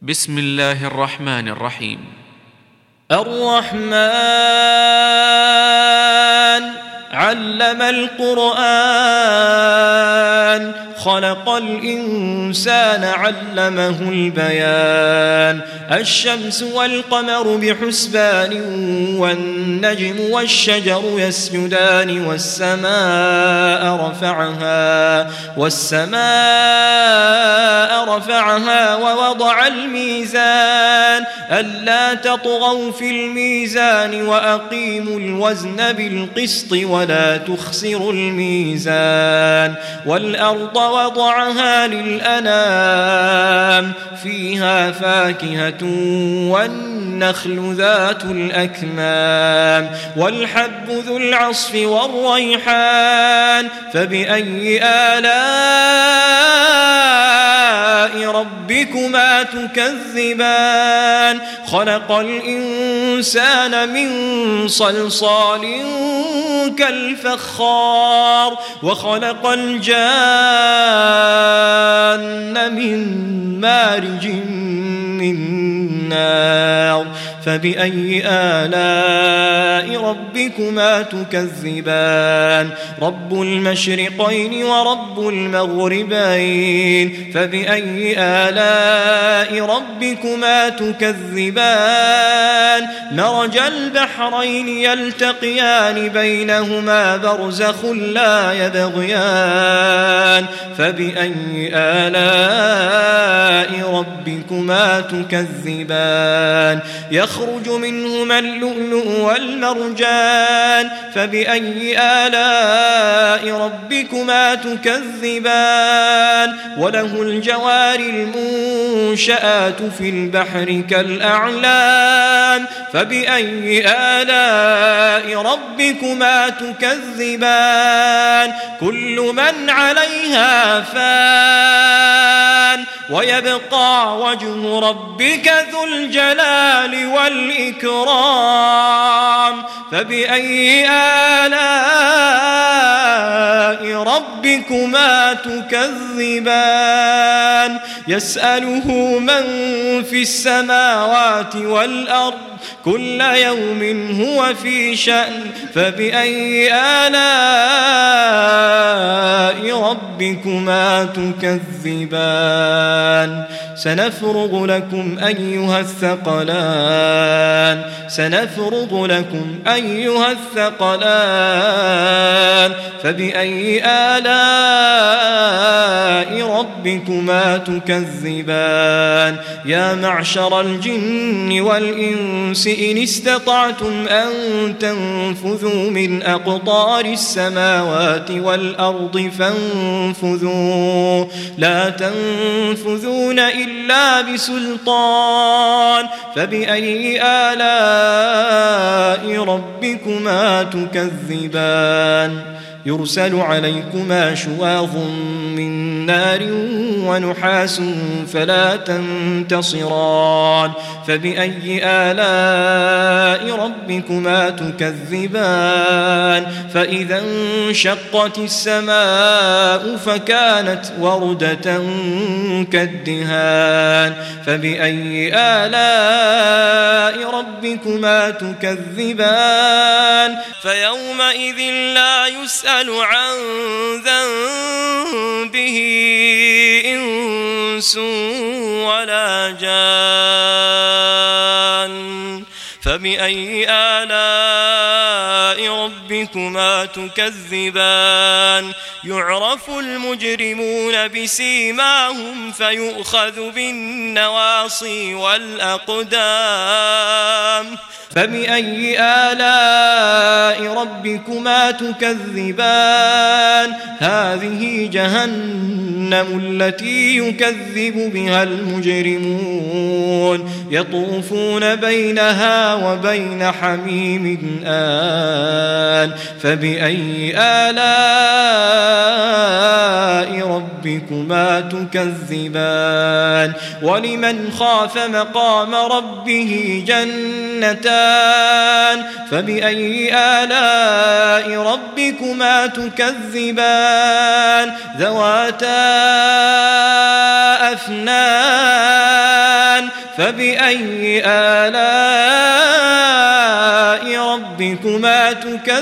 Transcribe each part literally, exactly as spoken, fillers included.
بسم الله الرحمن الرحيم. الرحمن علم القرآن خلق الإنسان علمه البيان الشمس والقمر بحسبان والنجم والشجر يسجدان والسماء رفعها والسماء رفعها ووضع الميزان ألا تطغوا في الميزان وأقيموا الوزن بالقسط ولا تخسروا الميزان والأرض وضعها للأنام فيها فاكهة والنخل ذات الأكمام والحب ذو العصف والريحان فبأي آلاء ربكما تكذبان خلق الإنسان من صلصال كالفخار وخلق الجان من مارج من نار فبأي آلاء ربكما تكذبان رب المشرقين ورب المغربين فبأي آلاء ربكما تكذبان مرج البحرين يلتقيان بينهما برزخ لا يبغيان فبأي آلاء ربكما تكذبان يخرج منهما اللؤلؤ والمرجان فبأي آلاء ربكما تكذبان وله الجوار المنشآت في البحر كالأعلام فبأي آلاء ربكما تكذبان كل من عليها فان ويبقى وجه ربك ذو الجلال والإكرام فبأي آلاء ربكما تكذبان يسأله من في السماوات والأرض كل يوم هو في شأن فبأي آلاء ربكما تكذبان سنفرغ لكم أيها الثقلان سنفرغ لكم أيها الثقلان فبأي آلاء ربكما تكذبان يا معشر الجن والإنس إن استطعتم أن تنفذوا من أقطار السماوات والأرض فانفذوا لا تنفذون إلا بسلطان فبأي آلاء ربكما تكذبان يرسل عليكما شواظ من نار ونحاس فلا تنتصران فبأي آلاء ربكما تكذبان فإذا انشقت السماء فكانت وردة كالدهان فبأي آلاء ربكما تكذبان فيومئذ لا يسأل عن ذنبه إنس ولا جان فبأي آلاء ربكما تكذبان يعرف المجرمون بسيماهم فيؤخذ بالنواصي والأقدام فبأي آلاء ربكما تكذبان هذه جهنم التي يكذب بها المجرمون يطوفون بينها وبين حميم آن فبأي آلاء ربكما تكذبان ولمن خاف مقام ربه جنتان فبأي آلاء ربكما تكذبان ذواتا أفنان فبأي آلاء ربكما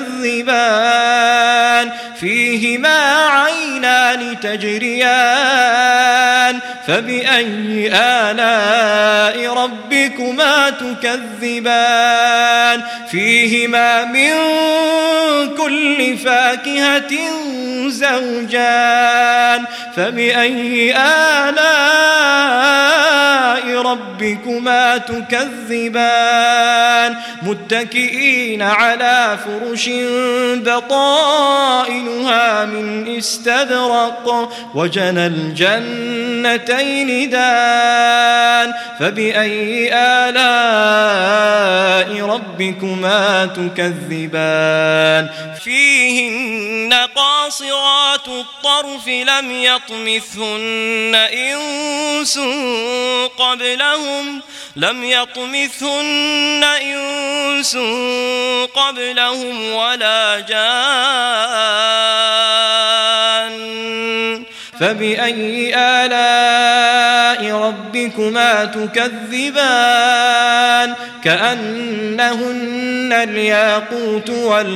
تكذبان فيهما عينان تجريان فبأي آلاء ربكما تكذبان فيهما من كل فاكهة زوجان فبأي آلاء ربكما تكذبان متكئين على فرش بطائنها من استبرق وجنى الجنتين دان فبأي آلاء ربكما تكذبان فيهن قاصرات الطرف لم يطمثهن إنس قبلهم لم يطمثهن إنس قبلهم ولا جان فبأي آلاء ربكما تكذبان كأنهن الياقوت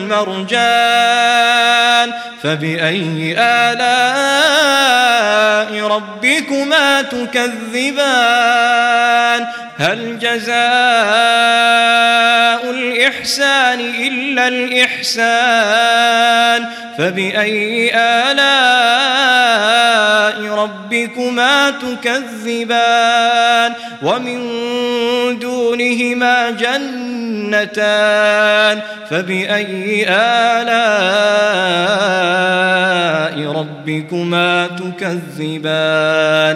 والمرجان فبأي آلاء ربكما تكذبان هل جزاء الإحسان إلا الإحسان فبأي آلاء ربكما تكذبان ومن دونهما جنتان فبأي آلاء ربكما تكذبان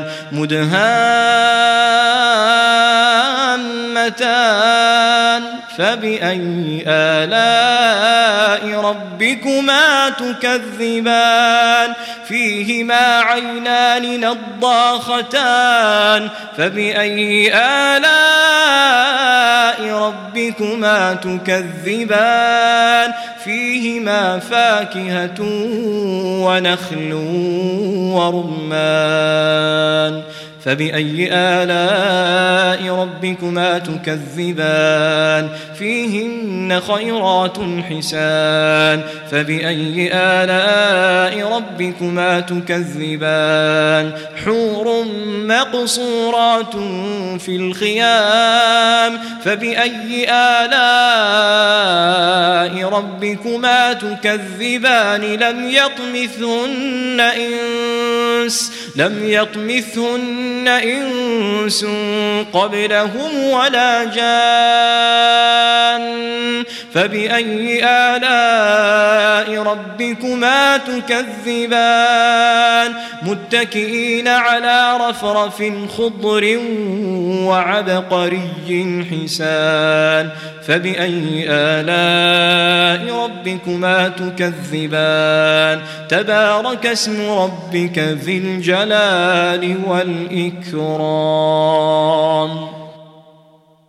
مدهامتان فبأي آلاء ربكما تكذبان فيهما عينان نضاختان فبأي آلاء ربكما تكذبان فيهما فاكهة ونخل ورمان فبأي آلاء ربكما تكذبان فيهن خيرات حسان فبأي آلاء ربكما تكذبان حور مقصورات في الخيام فبأي آلاء ربكما تكذبان لم يطمثهن إنس لم يطمثهن إنس قبلهم ولا جان فبأي آلاء ربكما تكذبان متكئين على رفرف خضر وعبقري حسان فبأي آلاء ربكما تكذبان تبارك اسم ربك ذي الجلال والإكرام